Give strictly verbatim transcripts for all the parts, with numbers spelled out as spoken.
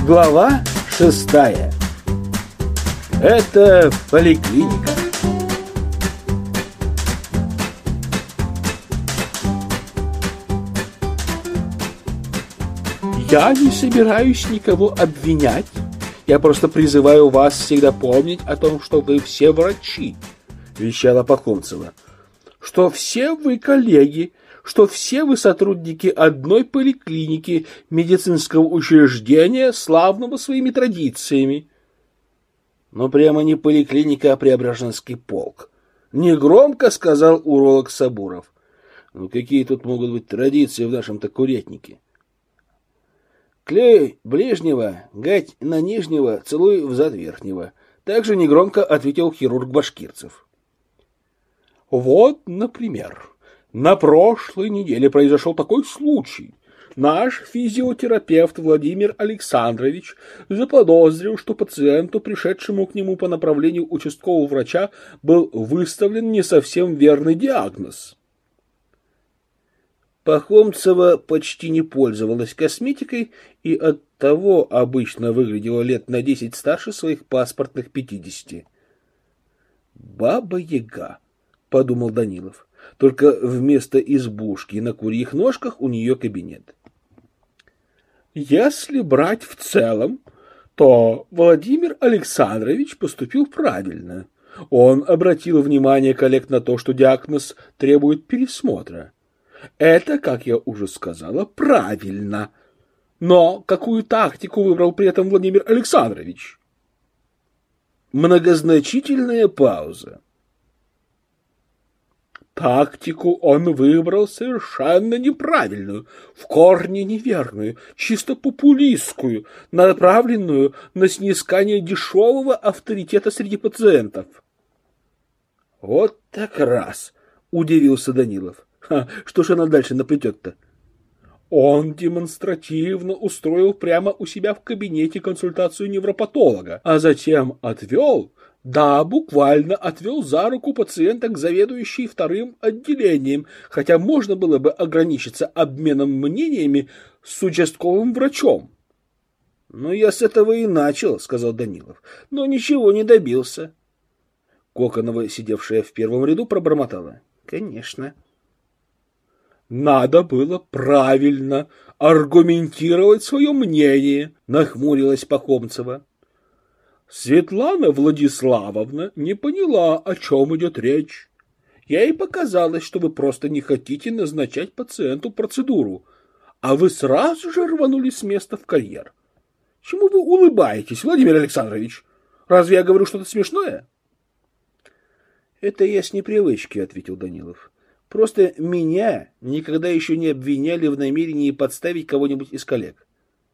Глава шестая. Это поликлиника. Я не собираюсь никого обвинять. Я просто призываю вас всегда помнить о том, что вы все врачи, вещала Пахомцева. Что все вы коллеги, что все вы сотрудники одной поликлиники, медицинского учреждения, славного своими традициями. Но прямо не поликлиника, а Преображенский полк. Негромко сказал уролог Сабуров. Ну какие тут могут быть традиции в нашем-то курятнике? Клей ближнего, гать на нижнего, целуй взад верхнего. Также негромко ответил хирург Башкирцев. Вот, например, на прошлой неделе произошел такой случай. Наш физиотерапевт Владимир Александрович заподозрил, что пациенту, пришедшему к нему по направлению участкового врача, был выставлен не совсем верный диагноз. Пахомцева почти не пользовалась косметикой и оттого обычно выглядела лет на десять старше своих паспортных пятидесяти. «Баба-яга», — подумал Данилов, только вместо избушки на курьих ножках у нее кабинет. Если брать в целом, то Владимир Александрович поступил правильно. Он обратил внимание коллег на то, что диагноз требует пересмотра. Это, как я уже сказала, правильно. Но какую тактику выбрал при этом Владимир Александрович? Многозначительная пауза. Тактику он выбрал совершенно неправильную, в корне неверную, чисто популистскую, направленную на снискание дешевого авторитета среди пациентов. Вот так раз, удивился Данилов. Ха, что ж она дальше наплетет-то? Он демонстративно устроил прямо у себя в кабинете консультацию невропатолога, а затем отвел, да, буквально отвел за руку пациента к заведующей вторым отделением, хотя можно было бы ограничиться обменом мнениями с участковым врачом. — Ну, я с этого и начал, — сказал Данилов, — но ничего не добился. Коконова, сидевшая в первом ряду, пробормотала. — Конечно. Надо было правильно аргументировать свое мнение, нахмурилась Пахомцева. Светлана Владиславовна не поняла, о чем идет речь. Ей показалось, что вы просто не хотите назначать пациенту процедуру, а вы сразу же рванули с места в карьер. Чему вы улыбаетесь, Владимир Александрович? Разве я говорю что-то смешное? Это я с непривычки, ответил Данилов. Просто меня никогда еще не обвиняли в намерении подставить кого-нибудь из коллег.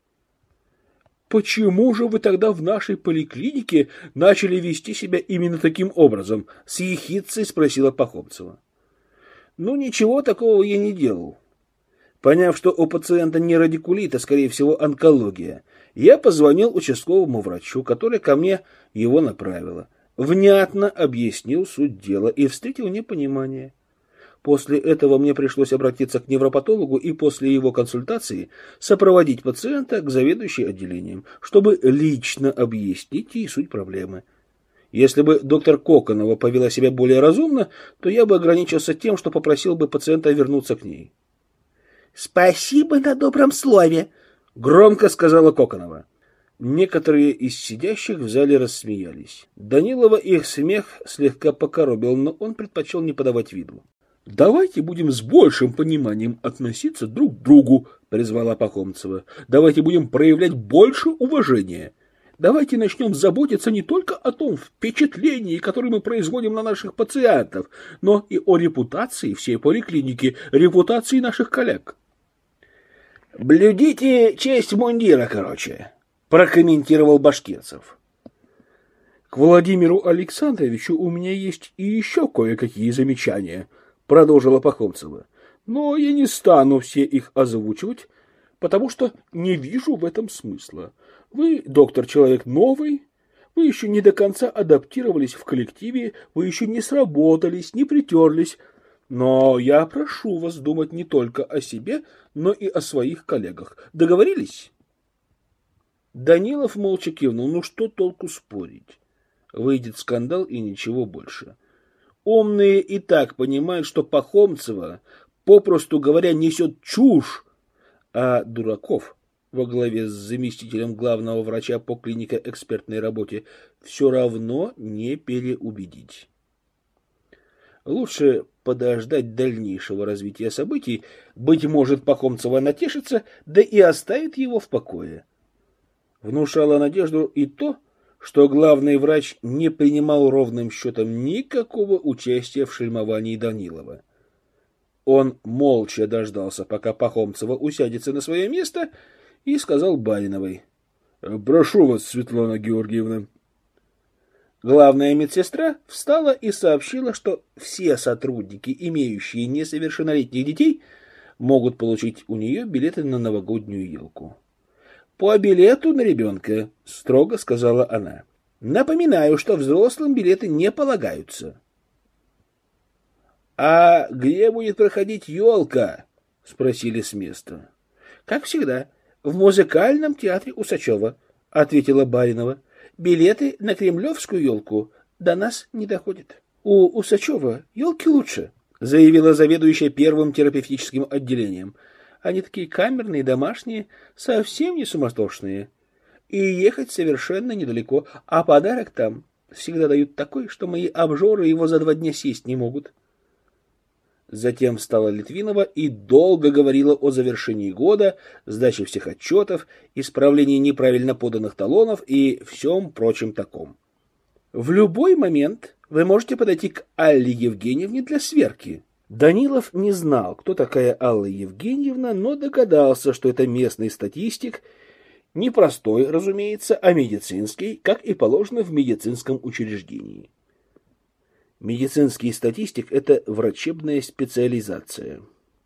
Почему же вы тогда в нашей поликлинике начали вести себя именно таким образом? С ехидцей спросила Пахомцева. Ну, ничего такого я не делал. Поняв, что у пациента не радикулит, а, скорее всего, онкология, я позвонил участковому врачу, который ко мне его направила. Внятно объяснил суть дела и встретил непонимание. После этого мне пришлось обратиться к невропатологу и после его консультации сопроводить пациента к заведующей отделением, чтобы лично объяснить ей суть проблемы. Если бы доктор Коконова повела себя более разумно, то я бы ограничился тем, что попросил бы пациента вернуться к ней. «Спасибо на добром слове», — громко сказала Коконова. Некоторые из сидящих в зале рассмеялись. Данилова их смех слегка покоробил, но он предпочел не подавать виду. «Давайте будем с большим пониманием относиться друг к другу», — призвала Пахомцева. «Давайте будем проявлять больше уважения. Давайте начнем заботиться не только о том впечатлении, которое мы производим на наших пациентов, но и о репутации всей поликлиники, репутации наших коллег». «Блюдите честь мундира, короче», — прокомментировал Башкирцев. «К Владимиру Александровичу у меня есть и еще кое-какие замечания», — продолжила Пахомцева. «Но я не стану все их озвучивать, потому что не вижу в этом смысла. Вы, доктор, человек новый, вы еще не до конца адаптировались в коллективе, вы еще не сработались, не притерлись. Но я прошу вас думать не только о себе, но и о своих коллегах. Договорились?» Данилов молча кивнул. Ну что толку спорить? Выйдет скандал и ничего больше. Умные и так понимают, что Пахомцева, попросту говоря, несет чушь, а дураков во главе с заместителем главного врача по клинико-экспертной работе все равно не переубедить. Лучше подождать дальнейшего развития событий, быть может, Пахомцева натешится, да и оставит его в покое. Внушало надежду и то, что главный врач не принимал ровным счетом никакого участия в шельмовании Данилова. Он молча дождался, пока Пахомцева усядется на свое место, и сказал Бариновой: «Прошу вас, Светлана Георгиевна». Главная медсестра встала и сообщила, что все сотрудники, имеющие несовершеннолетних детей, могут получить у нее билеты на новогоднюю елку. «По билету на ребенка», — строго сказала она. «Напоминаю, что взрослым билеты не полагаются». «А где будет проходить елка?» — спросили с места. «Как всегда, в музыкальном театре Усачева», — ответила Баринова. «Билеты на кремлевскую елку до нас не доходят». «У Усачева елки лучше», — заявила заведующая первым терапевтическим отделением. «Они такие камерные, домашние, совсем не суматошные. И ехать совершенно недалеко, а подарок там всегда дают такой, что мои обжоры его за два дня съесть не могут». Затем встала Литвинова и долго говорила о завершении года, сдаче всех отчетов, исправлении неправильно поданных талонов и всем прочем таком. «В любой момент вы можете подойти к Алле Евгеньевне для сверки». Данилов не знал, кто такая Алла Евгеньевна, но догадался, что это местный статистик, не простой, разумеется, а медицинский, как и положено в медицинском учреждении. Медицинский статистик – это врачебная специализация.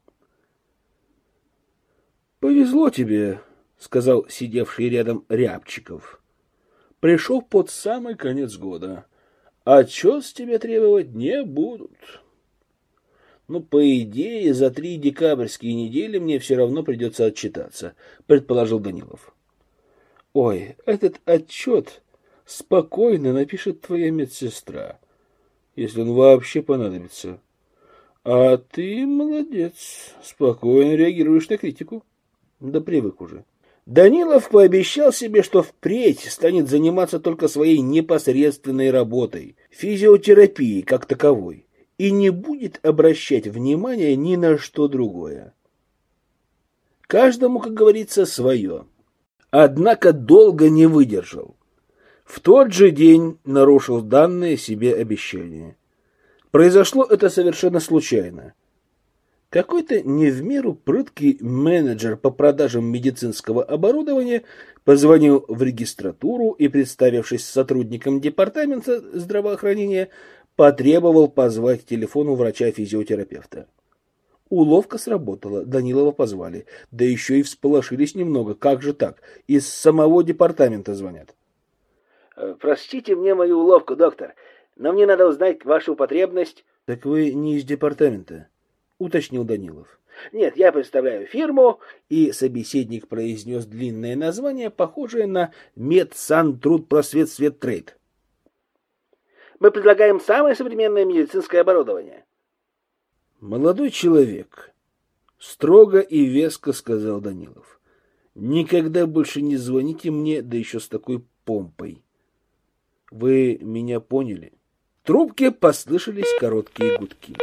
«Повезло тебе», – сказал сидевший рядом Рябчиков. «Пришел под самый конец года. Отчет с тебя требовать не будут». «Ну, по идее, за три декабрьские недели мне все равно придется отчитаться», – предположил Данилов. «Ой, этот отчет спокойно напишет твоя медсестра, если он вообще понадобится. А ты молодец, спокойно реагируешь на критику». Да привык уже. Данилов пообещал себе, что впредь станет заниматься только своей непосредственной работой, физиотерапией как таковой, и не будет обращать внимания ни на что другое. Каждому, как говорится, свое. Однако долго не выдержал. В тот же день нарушил данное себе обещание. Произошло это совершенно случайно. Какой-то не в меру прыткий менеджер по продажам медицинского оборудования позвонил в регистратуру и, представившись сотрудником департамента здравоохранения, потребовал позвать к телефону врача-физиотерапевта. Уловка сработала, Данилова позвали, да еще и всполошились немного. Как же так? Из самого департамента звонят. «Простите мне мою уловку, доктор, но мне надо узнать вашу потребность». «Так вы не из департамента?» — уточнил Данилов. «Нет, я представляю фирму», и собеседник произнес длинное название, похожее на «Медсантрудпросветсветтрейд». «Мы предлагаем самое современное медицинское оборудование». «Молодой человек», — строго и веско сказал Данилов, — «никогда больше не звоните мне, да еще с такой помпой. Вы меня поняли?» В трубке послышались короткие гудки.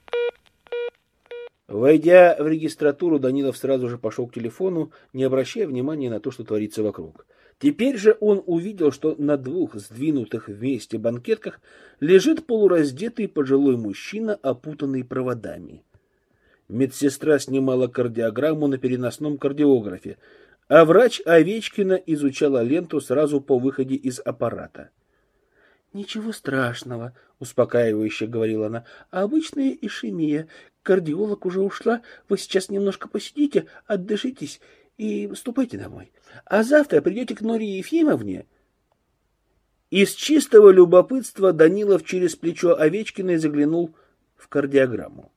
Войдя в регистратуру, Данилов сразу же пошел к телефону, не обращая внимания на то, что творится вокруг. Теперь же он увидел, что на двух сдвинутых вместе банкетках лежит полураздетый пожилой мужчина, опутанный проводами. Медсестра снимала кардиограмму на переносном кардиографе, а врач Овечкина изучала ленту сразу по выходе из аппарата. «Ничего страшного», — успокаивающе говорила она, — «обычная ишемия. Кардиолог уже ушла. Вы сейчас немножко посидите, отдышитесь и ступайте домой. А завтра придете к Норе Ефимовне». Из чистого любопытства Данилов через плечо Овечкиной заглянул в кардиограмму.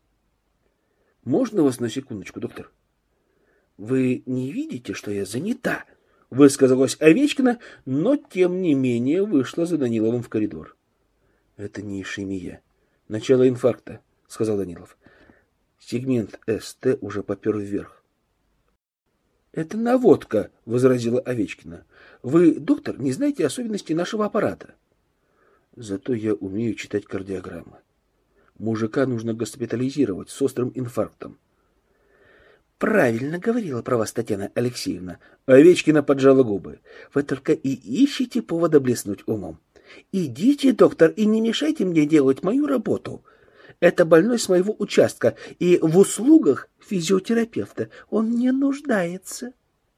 «Можно вас на секундочку, доктор? Вы не видите, что я занята?» высказалась Овечкина, но тем не менее вышла за Даниловым в коридор. Это не ишемия. Начало инфаркта, сказал Данилов. Сегмент СТ уже попер вверх. Это наводка, возразила Овечкина. Вы, доктор, не знаете особенностей нашего аппарата. Зато я умею читать кардиограммы. Мужика нужно госпитализировать с острым инфарктом. Правильно говорила про вас Татьяна Алексеевна. Овечкина поджала губы. Вы только и ищете повода блеснуть умом. Идите, доктор, и не мешайте мне делать мою работу. Это больной с моего участка, и в услугах физиотерапевта он не нуждается.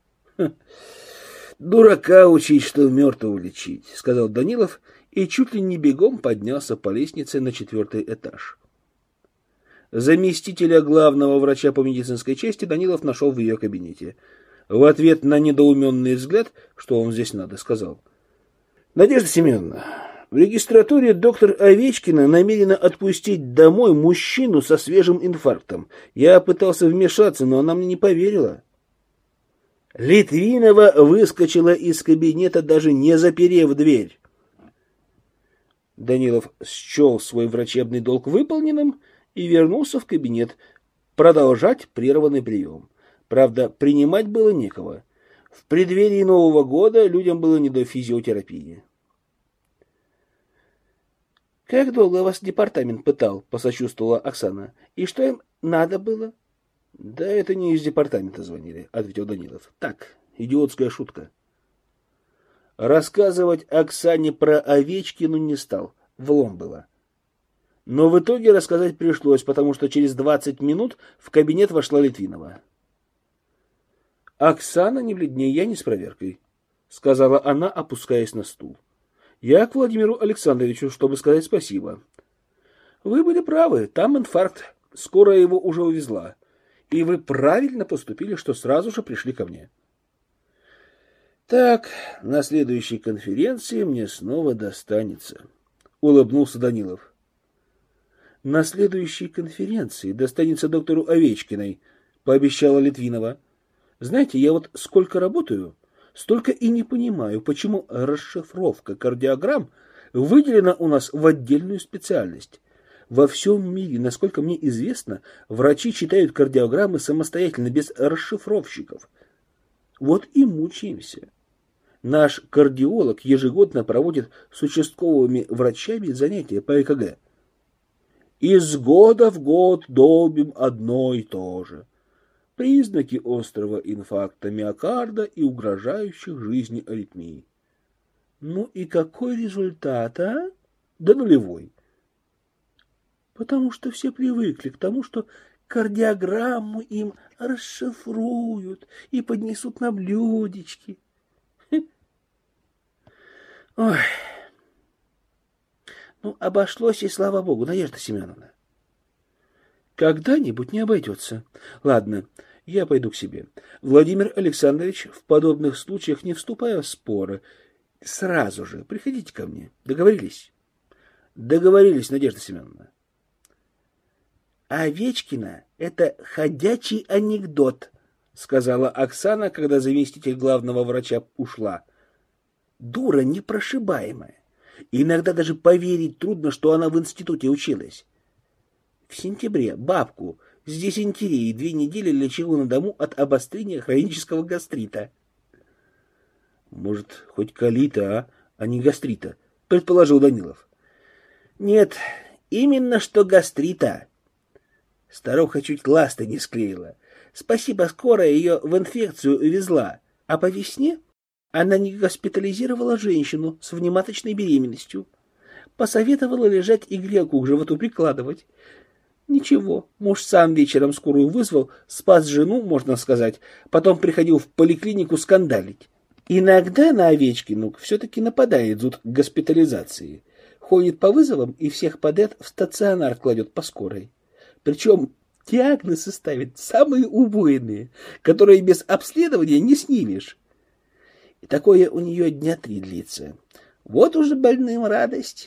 Дурака учить, что мертвого лечить, сказал Данилов, и чуть ли не бегом поднялся по лестнице на четвертый этаж. Заместителя главного врача по медицинской части Данилов нашел в ее кабинете. В ответ на недоуменный взгляд, что он здесь надо, сказал: Надежда Семеновна, в регистратуре доктор Овечкина намерена отпустить домой мужчину со свежим инфарктом. Я пытался вмешаться, но она мне не поверила. Литвинова выскочила из кабинета, даже не заперев дверь. Данилов счел свой врачебный долг выполненным и вернулся в кабинет продолжать прерванный прием. Правда, принимать было некого. В преддверии Нового года людям было не до физиотерапии. «Как долго вас департамент пытал?» — посочувствовала Оксана. «И что им надо было?» «Да это не из департамента звонили», — ответил Данилов. «Так, идиотская шутка». Рассказывать Оксане про Овечкину не стал, влом было. Но в итоге рассказать пришлось, потому что через двадцать минут в кабинет вошла Литвинова. «Оксана не бледнее, я не с проверкой», — сказала она, опускаясь на стул. «Я к Владимиру Александровичу, чтобы сказать спасибо. Вы были правы, там инфаркт, скорая его уже увезла. И вы правильно поступили, что сразу же пришли ко мне». «Так, на следующей конференции мне снова достанется», — улыбнулся Данилов. «На следующей конференции достанется доктору Овечкиной», — пообещала Литвинова. «Знаете, я вот сколько работаю, столько и не понимаю, почему расшифровка кардиограмм выделена у нас в отдельную специальность. Во всем мире, насколько мне известно, врачи читают кардиограммы самостоятельно, без расшифровщиков. Вот и мучаемся. Наш кардиолог ежегодно проводит с участковыми врачами занятия по ЭКГ. Из года в год долбим одно и то же. Признаки острого инфаркта миокарда и угрожающих жизни аритмий. Ну и какой результат, а? Да нулевой. Потому что все привыкли к тому, что кардиограмму им расшифруют и поднесут на блюдечки. Ой. Ну, обошлось, и слава богу, Надежда Семеновна. Когда-нибудь не обойдется. Ладно, я пойду к себе. Владимир Александрович, в подобных случаях не вступая в споры, сразу же приходите ко мне. Договорились? Договорились, Надежда Семеновна. Овечкина — это ходячий анекдот, сказала Оксана, когда заместитель главного врача ушла. Дура непрошибаемая. Иногда даже поверить трудно, что она в институте училась. В сентябре бабку с дизентерией две недели лечила на дому от обострения хронического гастрита. Может, хоть колита, а, а не гастрита, предположил Данилов. Нет, именно что гастрита. Старуха чуть ласты не склеила. Спасибо, скорая ее в инфекцию увезла. А по весне она не госпитализировала женщину с внематочной беременностью. Посоветовала лежать и грелку к животу прикладывать. Ничего, муж сам вечером скорую вызвал, спас жену, можно сказать, потом приходил в поликлинику скандалить. Иногда на Овечкину все-таки нападает зуд госпитализации. Ходит по вызовам и всех подряд в стационар кладет по скорой. Причем диагнозы ставит самые убойные, которые без обследования не снимешь. И такое у нее дня три длится. Вот уже больным радость.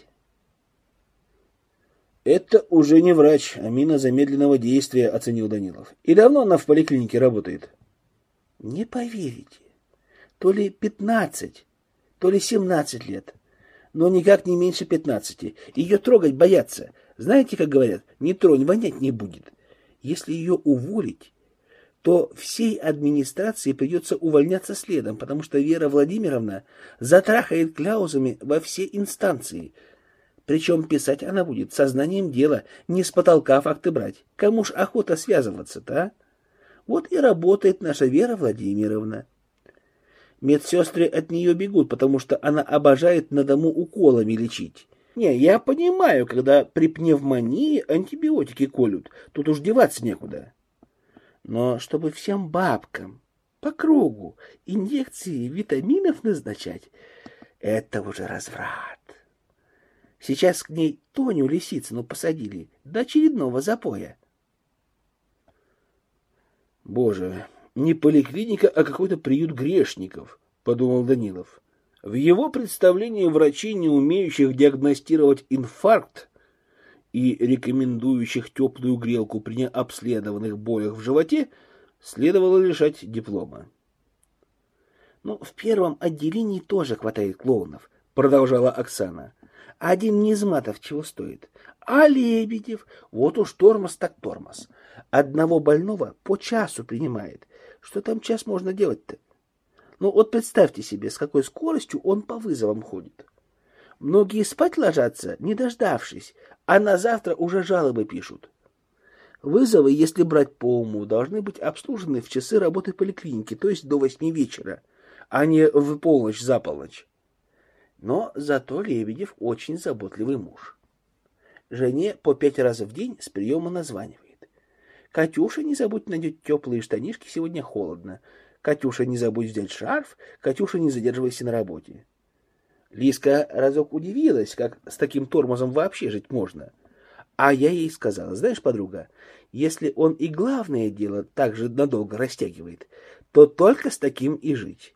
Это уже не врач, а мина замедленного действия, оценил Данилов. И давно она в поликлинике работает? Не поверите. То ли пятнадцать, то ли семнадцать лет, но никак не меньше пятнадцати. Ее трогать боятся. Знаете, как говорят, не тронь, вонять не будет. Если ее уволить, то всей администрации придется увольняться следом, потому что Вера Владимировна затрахает кляузами во все инстанции. Причем писать она будет сознанием дела, не с потолка факты брать. Кому ж охота связываться-то, а? Вот и работает наша Вера Владимировна. Медсестры от нее бегут, потому что она обожает на дому уколами лечить. Не, я понимаю, когда при пневмонии антибиотики колют, тут уж деваться некуда. Но чтобы всем бабкам по кругу инъекции витаминов назначать, это уже разврат. Сейчас к ней Тоню Лисицыну посадили до очередного запоя. Боже, не поликлиника, а какой-то приют грешников, подумал Данилов. В его представлении врачей, не умеющих диагностировать инфаркт и рекомендующих теплую грелку при необследованных болях в животе, следовало лишать диплома. Ну, в первом отделении тоже хватает клоунов, продолжала Оксана. Один Низматов чего стоит? А Лебедев? Вот уж тормоз так тормоз. Одного больного по часу принимает. Что там час можно делать-то? Ну вот представьте себе, с какой скоростью он по вызовам ходит. Многие спать ложатся, не дождавшись, а на завтра уже жалобы пишут. Вызовы, если брать по уму, должны быть обслужены в часы работы поликлиники, то есть до восьми вечера, а не в полночь за полночь. Но зато Лебедев очень заботливый муж. Жене по пять раз в день с приема названивает. Катюша, не забудь надеть теплые штанишки, сегодня холодно. Катюша, не забудь взять шарф. Катюша, не задерживайся на работе. Лиска разок удивилась, как с таким тормозом вообще жить можно. А я ей сказала, знаешь, подруга, если он и главное дело так же надолго растягивает, то только с таким и жить.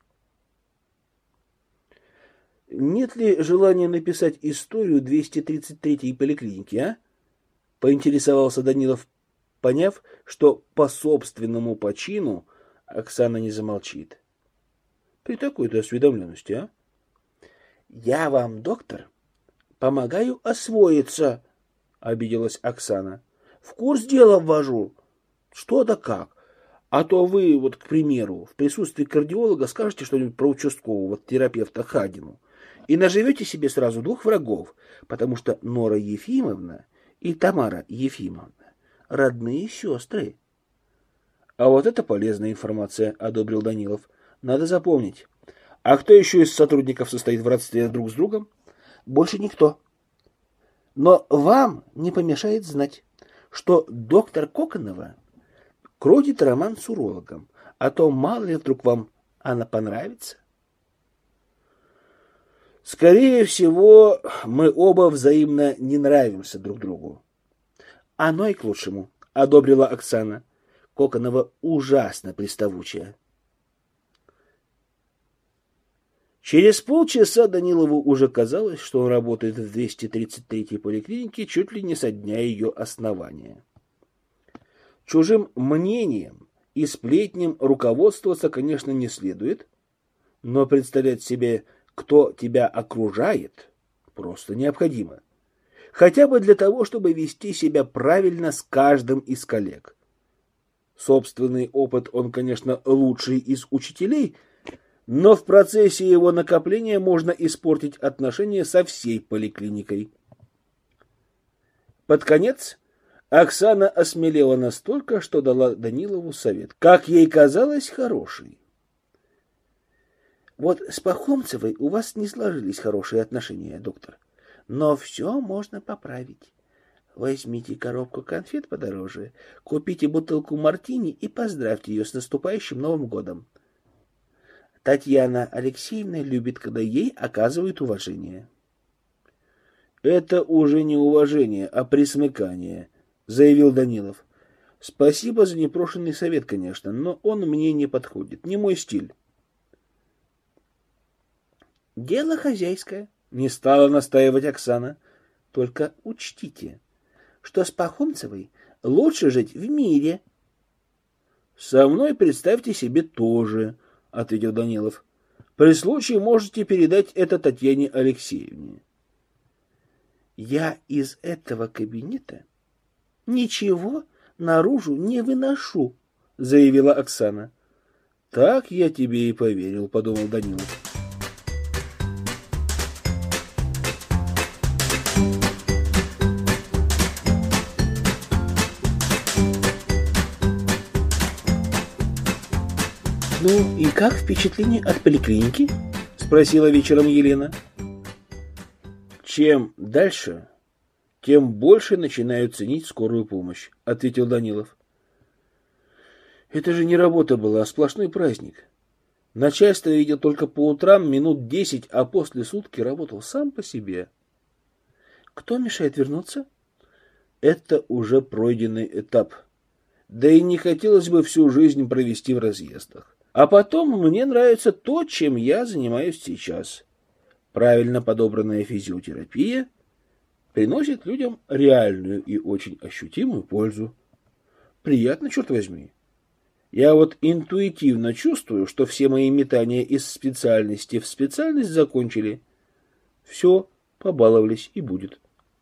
Нет ли желания написать историю двести тридцать третьей поликлиники, а? Поинтересовался Данилов, поняв, что по собственному почину Оксана не замолчит. При такой-то осведомленности, а? Я вам, доктор, помогаю освоиться, обиделась Оксана. В курс дела ввожу. Что да как. А то вы, вот, к примеру, в присутствии кардиолога скажете что-нибудь про участкового терапевта Хадину и наживете себе сразу двух врагов, потому что Нора Ефимовна и Тамара Ефимовна родные сестры. А вот это полезная информация, одобрил Данилов. Надо запомнить. А кто еще из сотрудников состоит в родстве друг с другом? Больше никто. Но вам не помешает знать, что доктор Коконова крутит роман с урологом, а то мало ли вдруг вам она понравится. Скорее всего, мы оба взаимно не нравимся друг другу. Оно и к лучшему, одобрила Оксана. Коконова ужасно приставучая. Через полчаса Данилову уже казалось, что он работает в двести тридцать третьей поликлинике чуть ли не со дня ее основания. Чужим мнением и сплетням руководствоваться, конечно, не следует, но представлять себе, кто тебя окружает, просто необходимо. Хотя бы для того, чтобы вести себя правильно с каждым из коллег. Собственный опыт он, конечно, лучший из учителей, но в процессе его накопления можно испортить отношения со всей поликлиникой. Под конец Оксана осмелела настолько, что дала Данилову совет, как ей казалось, хороший. Вот с Пахомцевой у вас не сложились хорошие отношения, доктор, но все можно поправить. Возьмите коробку конфет подороже, купите бутылку мартини и поздравьте ее с наступающим Новым годом. Татьяна Алексеевна любит, когда ей оказывают уважение. Это уже не уважение, а присмыкание, заявил Данилов. Спасибо за непрошенный совет, конечно, но он мне не подходит, не мой стиль. Дело хозяйское, не стала настаивать Оксана. Только учтите, что с Пахомцевой лучше жить в мире. Со мной, представьте себе, тоже, ответил Данилов. При случае можете передать это Татьяне Алексеевне. Я из этого кабинета ничего наружу не выношу, заявила Оксана. Так я тебе и поверил, подумал Данилов. Ну и как впечатление от поликлиники? Спросила вечером Елена. Чем дальше, тем больше начинаю ценить скорую помощь, ответил Данилов. Это же не работа была, а сплошной праздник. Начальство видел только по утрам минут десять, а после сутки работал сам по себе. Кто мешает вернуться? Это уже пройденный этап. Да и не хотелось бы всю жизнь провести в разъездах. А потом мне нравится то, чем я занимаюсь сейчас. Правильно подобранная физиотерапия приносит людям реальную и очень ощутимую пользу. Приятно, черт возьми. Я вот интуитивно чувствую, что все мои метания из специальности в специальность закончили. Все, побаловались и будет.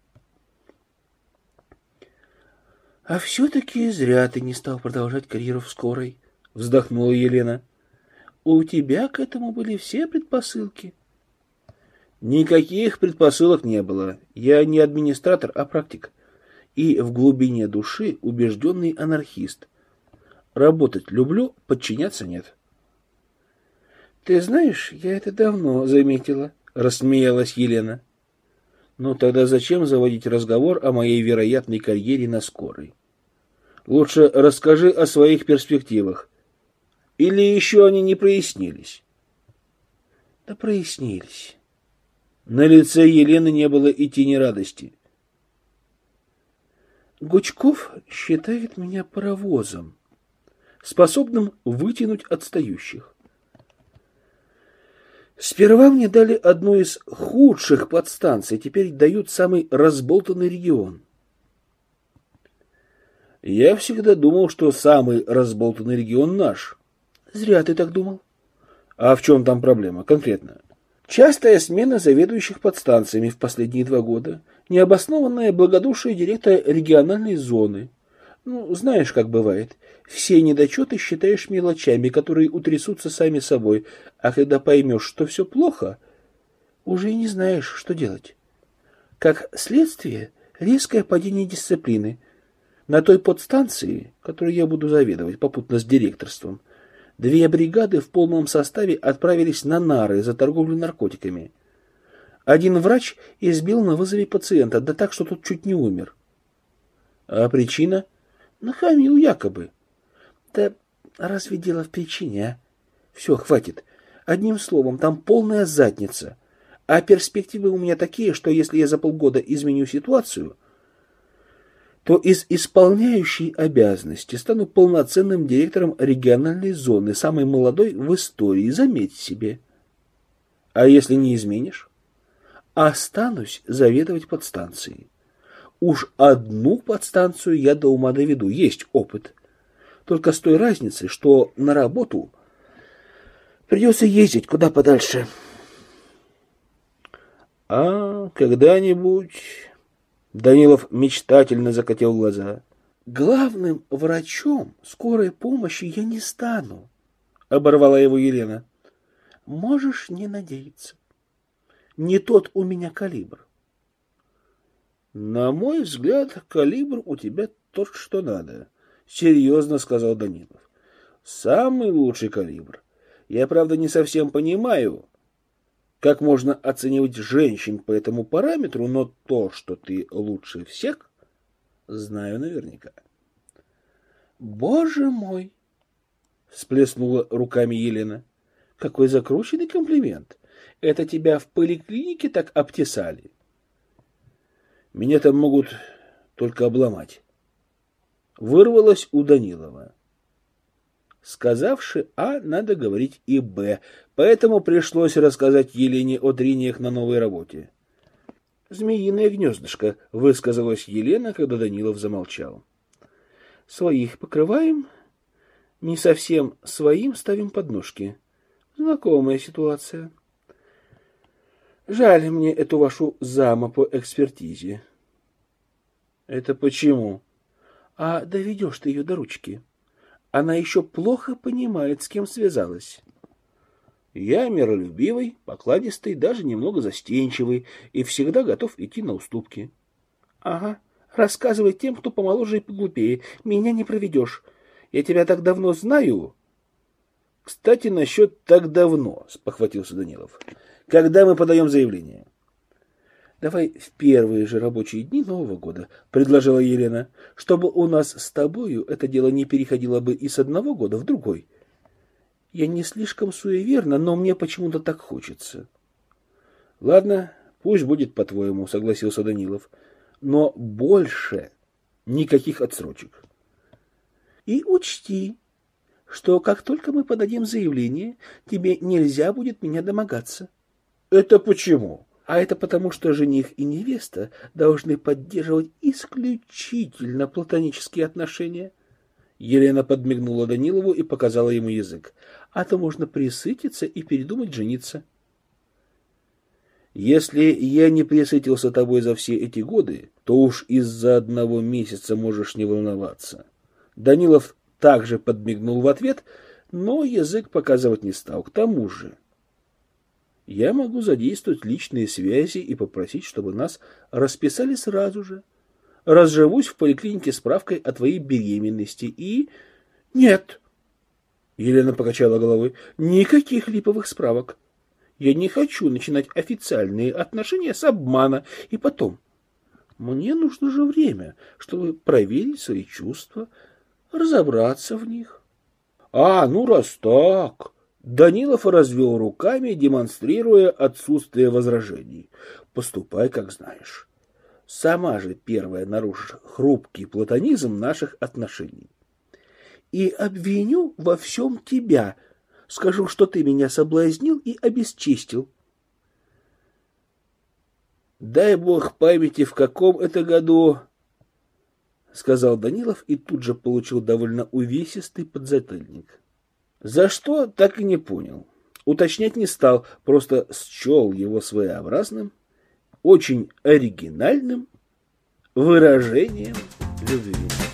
А все-таки зря ты не стал продолжать карьеру в скорой, вздохнула Елена. У тебя к этому были все предпосылки. Никаких предпосылок не было. Я не администратор, а практик. И в глубине души убежденный анархист. Работать люблю, подчиняться нет. Ты знаешь, я это давно заметила, рассмеялась Елена. Ну тогда зачем заводить разговор о моей вероятной карьере на скорой? Лучше расскажи о своих перспективах. Или еще они не прояснились? Да прояснились. На лице Елены не было и тени радости. Гучков считает меня паровозом, способным вытянуть отстающих. Сперва мне дали одну из худших подстанций, теперь дают самый разболтанный регион. Я всегда думал, что самый разболтанный регион наш. Зря ты так думал. А в чем там проблема конкретно? Частая смена заведующих подстанциями в последние два года, необоснованное благодушие директора региональной зоны. Ну, знаешь, как бывает. Все недочеты считаешь мелочами, которые утрясутся сами собой, а когда поймешь, что все плохо, уже и не знаешь, что делать. Как следствие, резкое падение дисциплины. На той подстанции, которой я буду заведовать попутно с директорством, две бригады в полном составе отправились на нары за торговлю наркотиками. Один врач избил на вызове пациента, да так, что тот чуть не умер. А причина? Нахамил якобы. Да разве дело в причине, а? Все, хватит. Одним словом, там полная задница. А перспективы у меня такие, что если я за полгода изменю ситуацию, то из исполняющей обязанности стану полноценным директором региональной зоны, самой молодой в истории, заметь себе. А если не изменишь? Останусь заведовать подстанцией. Уж одну подстанцию я до ума доведу, есть опыт. Только с той разницей, что на работу придется ездить куда подальше. А когда-нибудь... Данилов мечтательно закатил глаза. Главным врачом скорой помощи я не стану, оборвала его Елена. Можешь не надеяться. Не тот у меня калибр. На мой взгляд, калибр у тебя тот, что надо, серьезно сказал Данилов. Самый лучший калибр. Я, правда, не совсем понимаю, как можно оценивать женщин по этому параметру, но то, что ты лучше всех, знаю наверняка. Боже мой! Всплеснула руками Елена. Какой закрученный комплимент. Это тебя в поликлинике так обтесали? Меня там могут только обломать. Вырвалось у Данилова. Сказавши А, надо говорить и Б, поэтому пришлось рассказать Елене о трениях на новой работе. «Змеиное гнездышко», — высказалась Елена, когда Данилов замолчал. «Своих покрываем, не совсем своим ставим подножки. Знакомая ситуация. Жаль мне эту вашу зама по экспертизе. Это почему? А доведешь ты ее до ручки. Она еще плохо понимает, с кем связалась. Я миролюбивый, покладистый, даже немного застенчивый и всегда готов идти на уступки. Ага, рассказывай тем, кто помоложе и поглупее. Меня не проведешь. Я тебя так давно знаю. Кстати, насчет «так давно», — спохватился Данилов. Когда мы подаем заявление? Давай в первые же рабочие дни Нового года, — предложила Елена, — чтобы у нас с тобою это дело не переходило бы из одного года в другой. Я не слишком суеверна, но мне почему-то так хочется. — Ладно, пусть будет по-твоему, — согласился Данилов. — Но больше никаких отсрочек. И учти, что как только мы подадим заявление, тебе нельзя будет меня домогаться. — Это почему? — А это потому, что жених и невеста должны поддерживать исключительно платонические отношения. Елена подмигнула Данилову и показала ему язык. А то можно присытиться и передумать жениться. Если я не присытился тобой за все эти годы, то уж из-за одного месяца можешь не волноваться. Данилов также подмигнул в ответ, но язык показывать не стал. К тому же я могу задействовать личные связи и попросить, чтобы нас расписали сразу же. Разживусь в поликлинике справкой о твоей беременности и... Нет, Елена покачала головой. Никаких липовых справок. Я не хочу начинать официальные отношения с обмана. И потом, мне нужно же время, чтобы проверить свои чувства, разобраться в них. А, ну раз так... Данилов развел руками, демонстрируя отсутствие возражений. Поступай, как знаешь. Сама же первая нарушишь хрупкий платонизм наших отношений. И обвиню во всем тебя. Скажу, что ты меня соблазнил и обесчестил. Дай бог памяти, в каком это году, — сказал Данилов и тут же получил довольно увесистый подзатыльник. За что, так и не понял. Уточнять не стал, просто счел его своеобразным, очень оригинальным выражением любви.